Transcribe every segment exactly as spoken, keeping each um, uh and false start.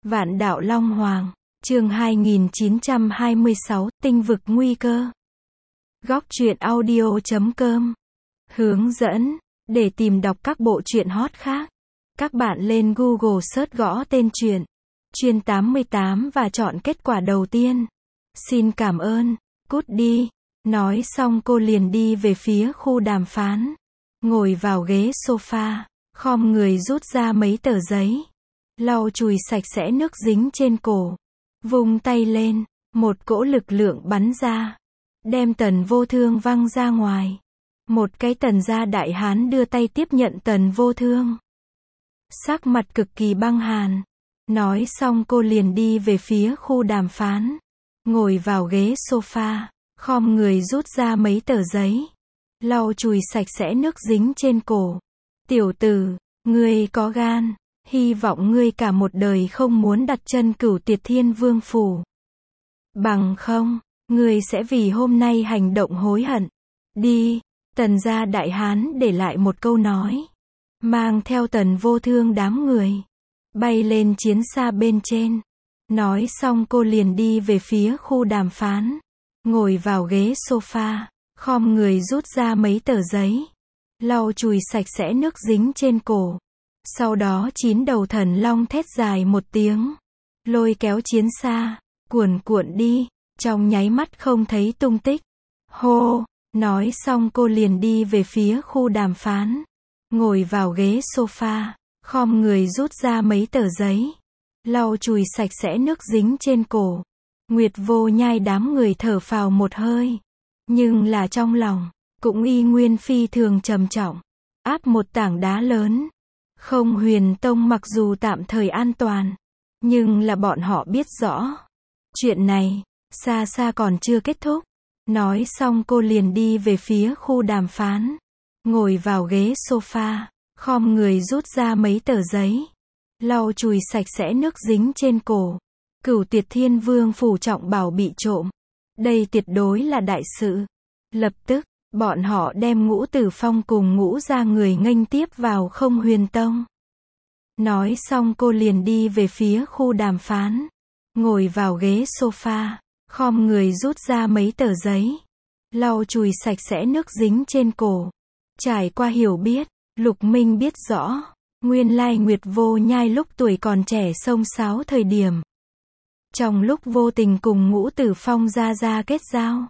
Vạn đạo Long Hoàng, chương hai nghìn chín trăm hai mươi sáu, tinh vực nguy cơ. Góc truyện audio chấm com. Hướng dẫn, để tìm đọc các bộ truyện hot khác, các bạn lên Google search gõ tên truyện, Chuyên tám mươi tám và chọn kết quả đầu tiên. Xin cảm ơn, cút đi. Nói xong cô liền đi về phía khu đàm phán. Ngồi vào ghế sofa, khom người rút ra mấy tờ giấy. Lau chùi sạch sẽ nước dính trên cổ. Vung tay lên, một cỗ lực lượng bắn ra. Đem Tần Vô Thương văng ra ngoài. Một cái Tần gia đại hán đưa tay tiếp nhận Tần Vô Thương. Sắc mặt cực kỳ băng hàn. Nói xong cô liền đi về phía khu đàm phán. Ngồi vào ghế sofa, khom người rút ra mấy tờ giấy. Lau chùi sạch sẽ nước dính trên cổ. Tiểu tử, ngươi có gan. Hy vọng ngươi cả một đời không muốn đặt chân Cửu Tiệt Thiên Vương phủ. Bằng không, ngươi sẽ vì hôm nay hành động hối hận. Đi. Tần gia đại hán để lại một câu nói. Mang theo Tần Vô Thương đám người. Bay lên chiến xa bên trên. Nói xong cô liền đi về phía khu đàm phán. Ngồi vào ghế sofa, khom người rút ra mấy tờ giấy. Lau chùi sạch sẽ nước dính trên cổ. Sau đó chín đầu thần long thét dài một tiếng. Lôi kéo chiến xa, cuồn cuộn đi, trong nháy mắt không thấy tung tích. Hô, nói xong cô liền đi về phía khu đàm phán. Ngồi vào ghế sofa, khom người rút ra mấy tờ giấy. Lau chùi sạch sẽ nước dính trên cổ. Nguyệt Vô Nhai đám người thở phào một hơi. Nhưng là trong lòng, cũng y nguyên phi thường trầm trọng. Áp một tảng đá lớn. Không Huyền Tông mặc dù tạm thời an toàn, nhưng là bọn họ biết rõ. Chuyện này, xa xa còn chưa kết thúc. Nói xong cô liền đi về phía khu đàm phán. Ngồi vào ghế sofa, khom người rút ra mấy tờ giấy. Lau chùi sạch sẽ nước dính trên cổ. Cửu Tiệt Thiên Vương phủ trọng bảo bị trộm. Đây tuyệt đối là đại sự. Lập tức, bọn họ đem Ngũ Tử Phong cùng Ngũ gia người nghênh tiếp vào Không Huyền Tông. Nói xong cô liền đi về phía khu đàm phán. Ngồi vào ghế sofa, khom người rút ra mấy tờ giấy. Lau chùi sạch sẽ nước dính trên cổ. Trải qua hiểu biết, Lục Minh biết rõ. Nguyên lai Nguyệt Vô Nhai lúc tuổi còn trẻ xông xáo thời điểm. Trong lúc vô tình cùng Ngũ Tử Phong ra ra kết giao.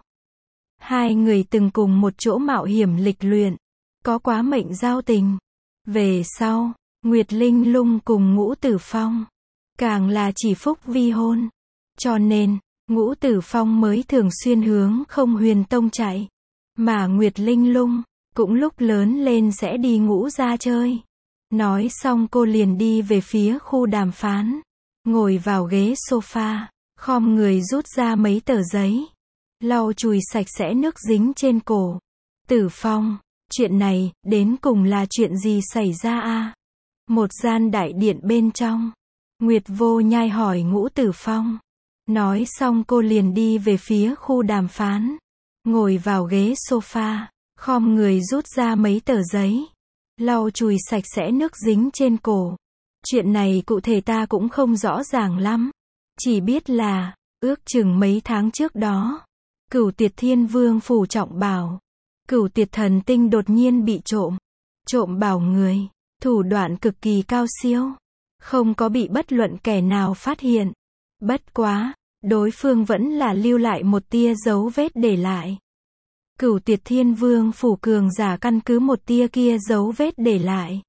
Hai người từng cùng một chỗ mạo hiểm lịch luyện. Có quá mệnh giao tình. Về sau, Nguyệt Linh Lung cùng Ngũ Tử Phong. Càng là chỉ phúc vi hôn. Cho nên, Ngũ Tử Phong mới thường xuyên hướng Không Huyền Tông chạy. Mà Nguyệt Linh Lung, cũng lúc lớn lên sẽ đi Ngũ gia chơi. Nói xong cô liền đi về phía khu đàm phán. Ngồi vào ghế sofa, khom người rút ra mấy tờ giấy. Lau chùi sạch sẽ nước dính trên cổ. Tử Phong, chuyện này, đến cùng là chuyện gì xảy ra a? Một gian đại điện bên trong. Nguyệt Vô Nhai hỏi Ngũ Tử Phong. Nói xong cô liền đi về phía khu đàm phán. Ngồi vào ghế sofa, khom người rút ra mấy tờ giấy. Lau chùi sạch sẽ nước dính trên cổ. Chuyện này cụ thể ta cũng không rõ ràng lắm. Chỉ biết là, ước chừng mấy tháng trước đó. Cửu Tiệt Thiên Vương phủ trọng bảo. Cửu Tiệt Thần Tinh đột nhiên bị trộm. Trộm bảo người. Thủ đoạn cực kỳ cao siêu. Không có bị bất luận kẻ nào phát hiện. Bất quá, đối phương vẫn là lưu lại một tia dấu vết để lại. Cửu Tiệt Thiên Vương phủ cường giả căn cứ một tia kia dấu vết để lại.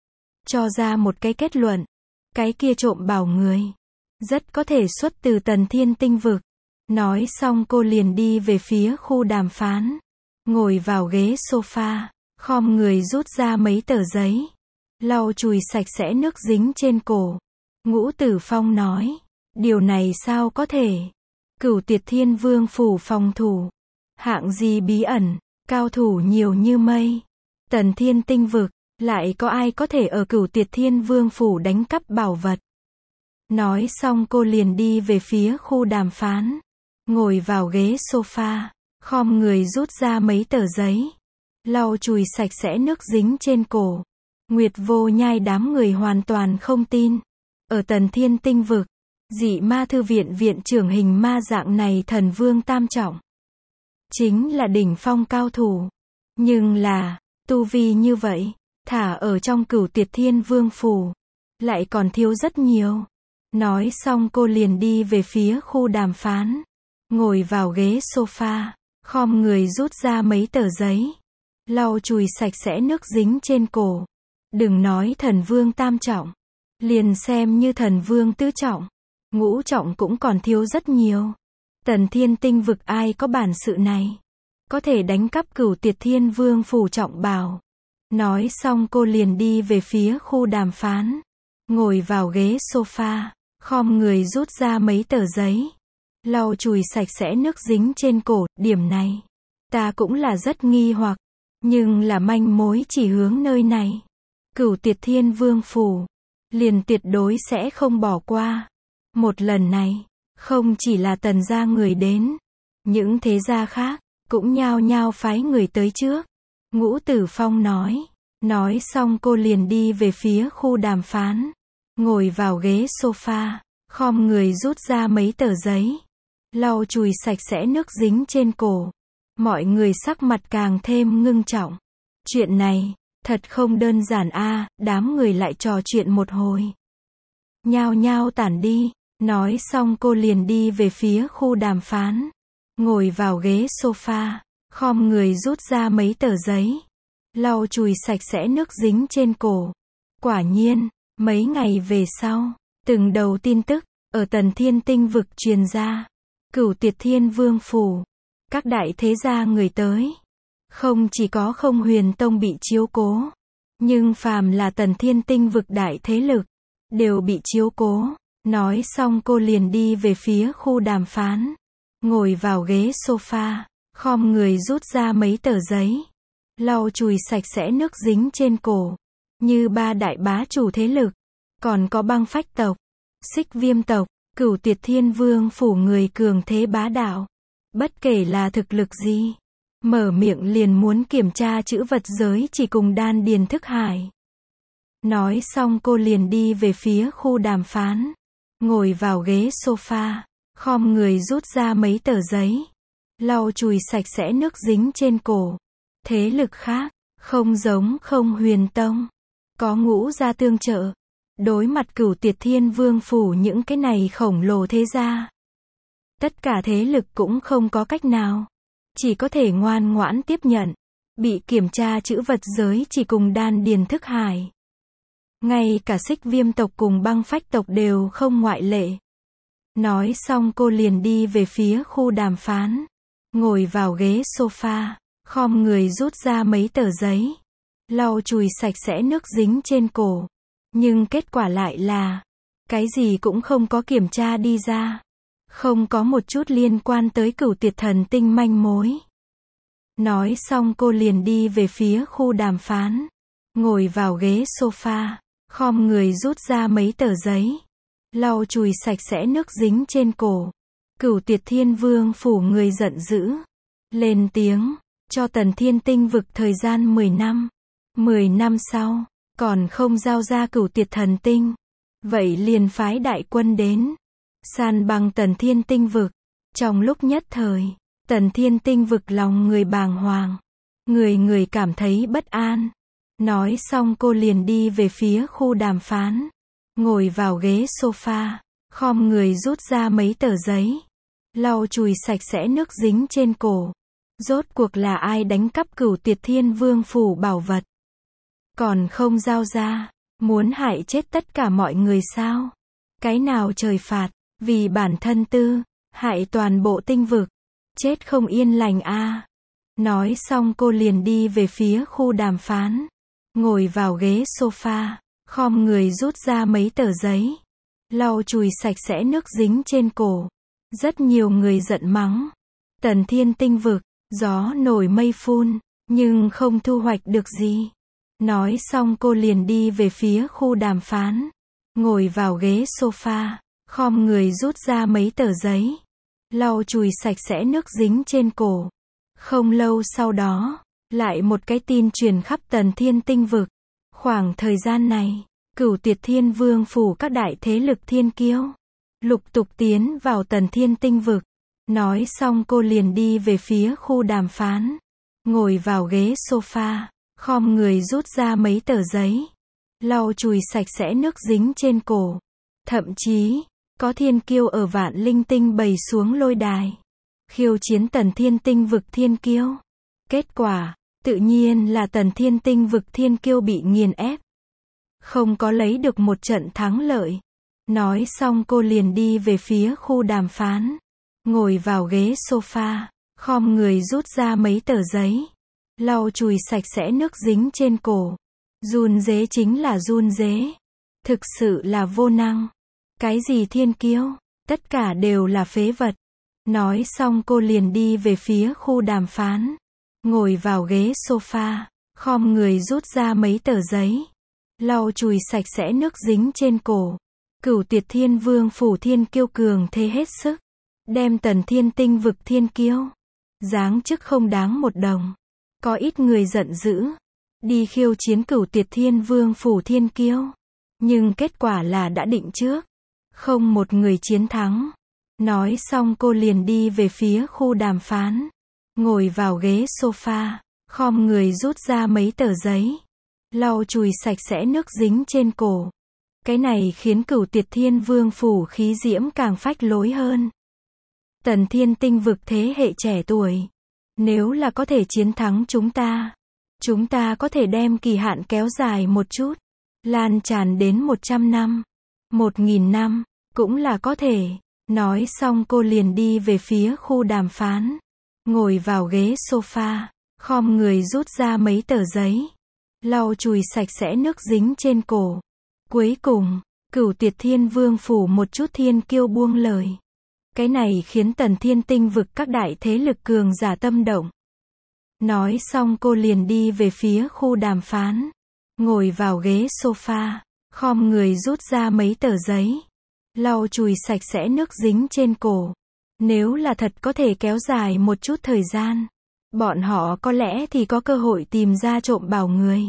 Cho ra một cái kết luận. Cái kia trộm bảo người. Rất có thể xuất từ Tần Thiên tinh vực. Nói xong cô liền đi về phía khu đàm phán. Ngồi vào ghế sofa, khom người rút ra mấy tờ giấy. Lau chùi sạch sẽ nước dính trên cổ. Ngũ Tử Phong nói. Điều này sao có thể? Cửu Tiệt Thiên Vương phủ phòng thủ. Hạng gì bí ẩn, cao thủ nhiều như mây. Tần Thiên tinh vực, lại có ai có thể ở Cửu Tiệt Thiên Vương phủ đánh cắp bảo vật? Nói xong cô liền đi về phía khu đàm phán. Ngồi vào ghế sofa, khom người rút ra mấy tờ giấy. Lau chùi sạch sẽ nước dính trên cổ. Nguyệt Vô Nhai đám người hoàn toàn không tin. Ở Tần Thiên tinh vực, Dị ma thư viện viện trưởng hình ma dạng này thần vương tam trọng. Chính là đỉnh phong cao thủ. Nhưng là, tu vi như vậy, thả ở trong Cửu Tuyệt Thiên Vương Phủ, lại còn thiếu rất nhiều. Nói xong cô liền đi về phía khu đàm phán. Ngồi vào ghế sofa, khom người rút ra mấy tờ giấy. Lau chùi sạch sẽ nước dính trên cổ. Đừng nói thần vương tam trọng. Liền xem như thần vương tứ trọng. Ngũ trọng cũng còn thiếu rất nhiều. Tần Thiên Tinh vực ai có bản sự này. Có thể đánh cắp Cửu Tuyệt Thiên Vương Phủ trọng bào. Nói xong cô liền đi về phía khu đàm phán. Ngồi vào ghế sofa, khom người rút ra mấy tờ giấy. Lau chùi sạch sẽ nước dính trên cổ, điểm này. Ta cũng là rất nghi hoặc. Nhưng là manh mối chỉ hướng nơi này. Cửu Tuyệt Thiên Vương Phủ. Liền tuyệt đối sẽ không bỏ qua. Một lần này, không chỉ là Tần gia người đến. Những thế gia khác, cũng nhao nhao phái người tới trước. Ngũ Tử Phong nói. Nói xong cô liền đi về phía khu đàm phán. Ngồi vào ghế sofa, khom người rút ra mấy tờ giấy. Lau chùi sạch sẽ nước dính trên cổ. Mọi người sắc mặt càng thêm ngưng trọng. Chuyện này, thật không đơn giản a. Đám người lại trò chuyện một hồi. Nhao nhao tản đi. Nói xong cô liền đi về phía khu đàm phán. Ngồi vào ghế sofa, khom người rút ra mấy tờ giấy. Lau chùi sạch sẽ nước dính trên cổ. Quả nhiên, mấy ngày về sau, từng đầu tin tức, ở Tần Thiên Tinh vực truyền ra. Cửu Tuyệt Thiên Vương Phủ. Các đại thế gia người tới. Không chỉ có Không Huyền Tông bị chiếu cố. Nhưng phàm là Tần Thiên Tinh vực đại thế lực. Đều bị chiếu cố. Nói xong cô liền đi về phía khu đàm phán. Ngồi vào ghế sofa. Khom người rút ra mấy tờ giấy. Lau chùi sạch sẽ nước dính trên cổ. Như ba đại bá chủ thế lực. Còn có Băng Phách tộc. Xích Viêm tộc. Cửu Tuyệt Thiên Vương Phủ người cường thế bá đạo. Bất kể là thực lực gì. Mở miệng liền muốn kiểm tra chữ vật giới chỉ cùng đan điền thức hải. Nói xong cô liền đi về phía khu đàm phán. Ngồi vào ghế sofa. Khom người rút ra mấy tờ giấy. Lau chùi sạch sẽ nước dính trên cổ. Thế lực khác, không giống Không Huyền Tông. Có Ngũ gia tương trợ. Đối mặt Cửu Tuyệt Thiên Vương Phủ những cái này khổng lồ thế gia. Tất cả thế lực cũng không có cách nào. Chỉ có thể ngoan ngoãn tiếp nhận. Bị kiểm tra chữ vật giới chỉ cùng đan điền thức hải. Ngay cả Xích Viêm tộc cùng Băng Phách tộc đều không ngoại lệ. Nói xong cô liền đi về phía khu đàm phán. Ngồi vào ghế sofa. Khom người rút ra mấy tờ giấy. Lau chùi sạch sẽ nước dính trên cổ. Nhưng kết quả lại là. Cái gì cũng không có kiểm tra đi ra. Không có một chút liên quan tới Cửu Tuyệt Thần Tinh manh mối. Nói xong cô liền đi về phía khu đàm phán. Ngồi vào ghế sofa. Khom người rút ra mấy tờ giấy. Lau chùi sạch sẽ nước dính trên cổ. Cửu Tuyệt Thiên Vương Phủ người giận dữ. Lên tiếng. Cho Tần Thiên Tinh vực thời gian mười năm. mười năm sau. Còn không giao ra Cửu Tuyệt Thần Tinh. Vậy liền phái đại quân đến. San bằng Tần Thiên Tinh vực. Trong lúc nhất thời. Tần Thiên Tinh vực lòng người bàng hoàng. Người người cảm thấy bất an. Nói xong cô liền đi về phía khu đàm phán. Ngồi vào ghế sofa. Khom người rút ra mấy tờ giấy. Lau chùi sạch sẽ nước dính trên cổ. Rốt cuộc là ai đánh cắp Cửu Tuyệt Thiên Vương Phủ bảo vật? Còn không giao ra. Muốn hại chết tất cả mọi người sao? Cái nào trời phạt? Vì bản thân tư. Hại toàn bộ tinh vực. Chết không yên lành a. Nói xong cô liền đi về phía khu đàm phán. Ngồi vào ghế sofa. Khom người rút ra mấy tờ giấy. Lau chùi sạch sẽ nước dính trên cổ. Rất nhiều người giận mắng. Tần Thiên Tinh vực. Gió nổi mây phun. Nhưng không thu hoạch được gì. Nói xong cô liền đi về phía khu đàm phán. Ngồi vào ghế sofa. Khom người rút ra mấy tờ giấy. Lau chùi sạch sẽ nước dính trên cổ. Không lâu sau đó. Lại một cái tin truyền khắp Tần Thiên Tinh vực. Khoảng thời gian này. Cửu Tuyệt Thiên Vương Phủ các đại thế lực thiên kiêu. lục tục tiến vào Tần Thiên Tinh vực. Nói xong cô liền đi về phía khu đàm phán. Ngồi vào ghế sofa, khom người rút ra mấy tờ giấy. Lau chùi sạch sẽ nước dính trên cổ. Thậm chí, có thiên kiêu ở Vạn Linh Tinh bày xuống lôi đài. Khiêu chiến Tần Thiên Tinh vực thiên kiêu. Kết quả, tự nhiên là Tần Thiên Tinh vực thiên kiêu bị nghiền ép. Không có lấy được một trận thắng lợi. Nói xong cô liền đi về phía khu đàm phán. Ngồi vào ghế sofa, khom người rút ra mấy tờ giấy. Lau chùi sạch sẽ nước dính trên cổ. Run rế chính là run rế. Thực sự là vô năng. Cái gì thiên kiêu, tất cả đều là phế vật. Nói xong cô liền đi về phía khu đàm phán. Ngồi vào ghế sofa, khom người rút ra mấy tờ giấy. Lau chùi sạch sẽ nước dính trên cổ. Cửu Tuyệt Thiên Vương phủ thiên kiêu cường thế hết sức. Đem Tần Thiên Tinh vực thiên kiêu. Giáng chức không đáng một đồng. Có ít người giận dữ. Đi khiêu chiến Cửu Tuyệt Thiên Vương phủ thiên kiêu. Nhưng kết quả là đã định trước. Không một người chiến thắng. Nói xong cô liền đi về phía khu đàm phán. Ngồi vào ghế sofa, khom người rút ra mấy tờ giấy. Lau chùi sạch sẽ nước dính trên cổ. Cái này khiến Cửu Tuyệt Thiên Vương phủ khí diễm càng phách lối hơn. Tần Thiên Tinh vực thế hệ trẻ tuổi. Nếu là có thể chiến thắng chúng ta, chúng ta có thể đem kỳ hạn kéo dài một chút. Lan tràn đến một trăm năm. Một nghìn năm, cũng là có thể. Nói xong cô liền đi về phía khu đàm phán. Ngồi vào ghế sofa, khom người rút ra mấy tờ giấy. Lau chùi sạch sẽ nước dính trên cổ. Cuối cùng, Cửu Tuyệt Thiên Vương phủ một chút thiên kiêu buông lời. Cái này khiến Tần Thiên Tinh vực các đại thế lực cường giả tâm động. Nói xong cô liền đi về phía khu đàm phán. Ngồi vào ghế sofa, khom người rút ra mấy tờ giấy. Lau chùi sạch sẽ nước dính trên cổ. Nếu là thật có thể kéo dài một chút thời gian, bọn họ có lẽ thì có cơ hội tìm ra trộm bảo người.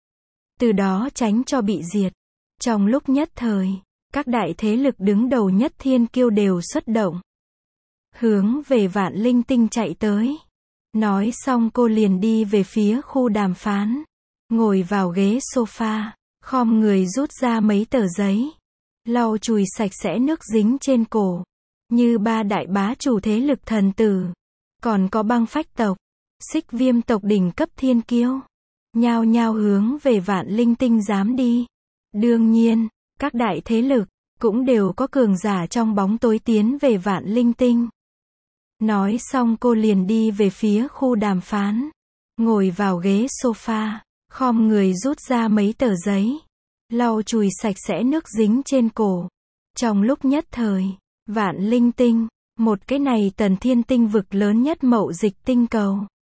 Từ đó tránh cho bị diệt. Trong lúc nhất thời, các đại thế lực đứng đầu nhất thiên kiêu đều xuất động. Hướng về Vạn Linh Tinh chạy tới. Nói xong cô liền đi về phía khu đàm phán. Ngồi vào ghế sofa, khom người rút ra mấy tờ giấy. Lau chùi sạch sẽ nước dính trên cổ. Như ba đại bá chủ thế lực thần tử. Còn có băng phách tộc, xích viêm tộc đỉnh cấp thiên kiêu. Nhao nhao hướng về Vạn Linh Tinh dám đi. Đương nhiên, các đại thế lực, cũng đều có cường giả trong bóng tối tiến về Vạn Linh Tinh. Nói xong cô liền đi về phía khu đàm phán. Ngồi vào ghế sofa, khom người rút ra mấy tờ giấy. Lau chùi sạch sẽ nước dính trên cổ. Trong lúc nhất thời, Vạn Linh Tinh, một cái này Tần Thiên Tinh vực lớn nhất mậu dịch tinh cầu.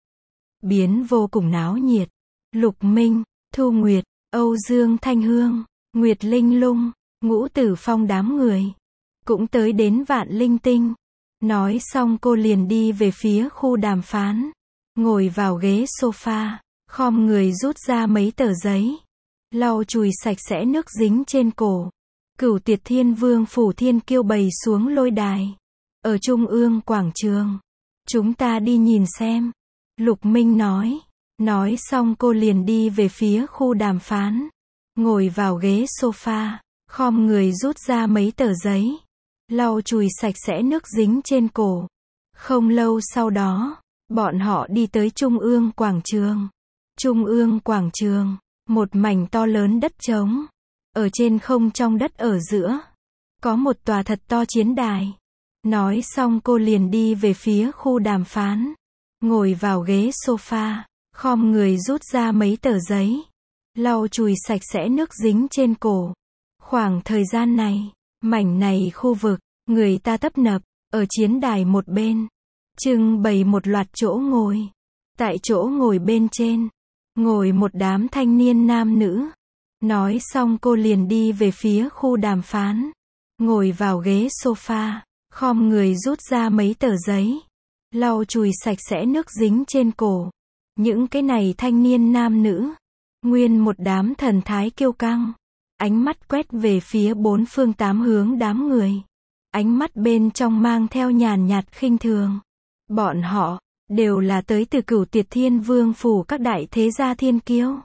Biến vô cùng náo nhiệt. Lục Minh, Thu Nguyệt, Âu Dương Thanh Hương, Nguyệt Linh Lung, Ngũ Tử Phong đám người. Cũng tới đến Vạn Linh Tinh. Nói xong cô liền đi về phía khu đàm phán. Ngồi vào ghế sofa, khom người rút ra mấy tờ giấy. Lau chùi sạch sẽ nước dính trên cổ. Cửu Tuyệt Thiên Vương phủ thiên kiêu bày xuống lôi đài. Ở trung ương quảng trường. Chúng ta đi nhìn xem. Lục Minh nói. Nói xong cô liền đi về phía khu đàm phán. Ngồi vào ghế sofa, khom người rút ra mấy tờ giấy. Lau chùi sạch sẽ nước dính trên cổ. Không lâu sau đó, bọn họ đi tới trung ương quảng trường. Trung ương quảng trường, một mảnh to lớn đất trống. Ở trên không trong đất ở giữa, có một tòa thật to chiến đài. Nói xong cô liền đi về phía khu đàm phán. Ngồi vào ghế sofa, khom người rút ra mấy tờ giấy. Lau chùi sạch sẽ nước dính trên cổ. Khoảng thời gian này, mảnh này khu vực, người ta tấp nập, ở chiến đài một bên. Trưng bày một loạt chỗ ngồi. Tại chỗ ngồi bên trên, ngồi một đám thanh niên nam nữ. Nói xong cô liền đi về phía khu đàm phán. Ngồi vào ghế sofa, khom người rút ra mấy tờ giấy. Lau chùi sạch sẽ nước dính trên cổ. Những cái này thanh niên nam nữ, nguyên một đám thần thái kiêu căng. Ánh mắt quét về phía bốn phương tám hướng đám người. ánh mắt bên trong mang theo nhàn nhạt khinh thường. Bọn họ, đều là tới từ Cửu Tuyệt Thiên Vương phủ các đại thế gia thiên kiêu.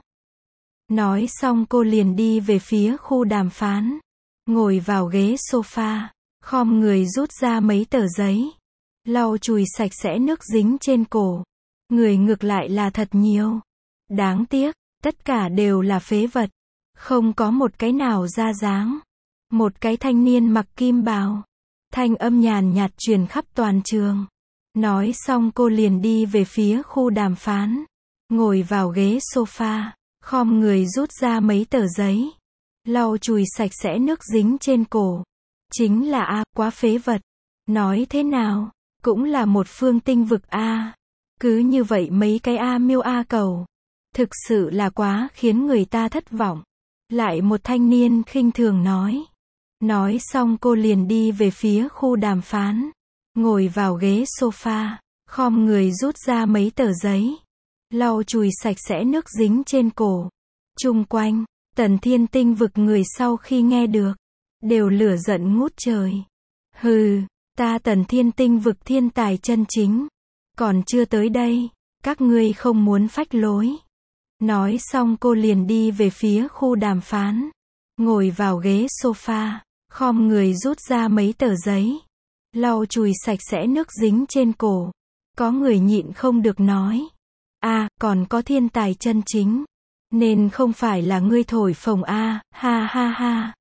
Nói xong cô liền đi về phía khu đàm phán. Ngồi vào ghế sofa, khom người rút ra mấy tờ giấy. Lau chùi sạch sẽ nước dính trên cổ. Người ngược lại là thật nhiều. Đáng tiếc, tất cả đều là phế vật. Không có một cái nào ra dáng. Một cái thanh niên mặc kim bào. Thanh âm nhàn nhạt truyền khắp toàn trường. Nói xong cô liền đi về phía khu đàm phán. Ngồi vào ghế sofa, khom người rút ra mấy tờ giấy. Lau chùi sạch sẽ nước dính trên cổ. Chính là A, quá phế vật. Nói thế nào, cũng là một phương tinh vực A. Cứ như vậy mấy cái A miêu A cầu. Thực sự là quá khiến người ta thất vọng. Lại một thanh niên khinh thường nói. Nói xong cô liền đi về phía khu đàm phán. Ngồi vào ghế sofa, khom người rút ra mấy tờ giấy. Lau chùi sạch sẽ nước dính trên cổ. Chung quanh, Tần Thiên tinh vực người sau khi nghe được, đều lửa giận ngút trời. Hừ, ta Tần Thiên tinh vực thiên tài chân chính. Còn chưa tới đây, các ngươi không muốn phách lối. Nói xong cô liền đi về phía khu đàm phán. Ngồi vào ghế sofa, khom người rút ra mấy tờ giấy. Lau chùi sạch sẽ nước dính trên cổ. Có người nhịn không được nói. A, còn có thiên tài chân chính. Nên không phải là ngươi thổi phồng A, ha ha ha.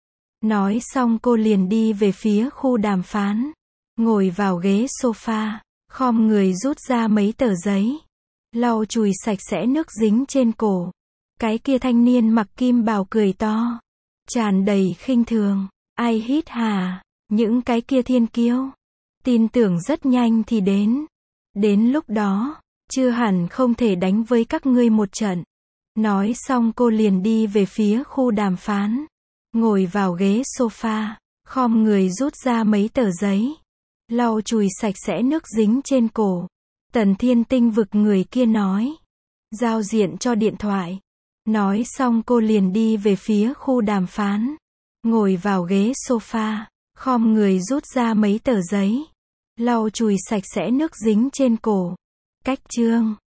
Nói xong cô liền đi về phía khu đàm phán. Ngồi vào ghế sofa, khom người rút ra mấy tờ giấy. Lau chùi sạch sẽ nước dính trên cổ. Cái kia thanh niên mặc kim bào cười to. Tràn đầy khinh thường. Ai hít hà. Những cái kia thiên kiêu. Tin tưởng rất nhanh thì đến. Đến lúc đó, chưa hẳn không thể đánh với các ngươi một trận. Nói xong cô liền đi về phía khu đàm phán. Ngồi vào ghế sofa, khom người rút ra mấy tờ giấy. Lau chùi sạch sẽ nước dính trên cổ. Tần Thiên tinh vực người kia nói. Giao diện cho điện thoại. Nói xong cô liền đi về phía khu đàm phán. Ngồi vào ghế sofa, khom người rút ra mấy tờ giấy. Lau chùi sạch sẽ nước dính trên cổ. Cách chương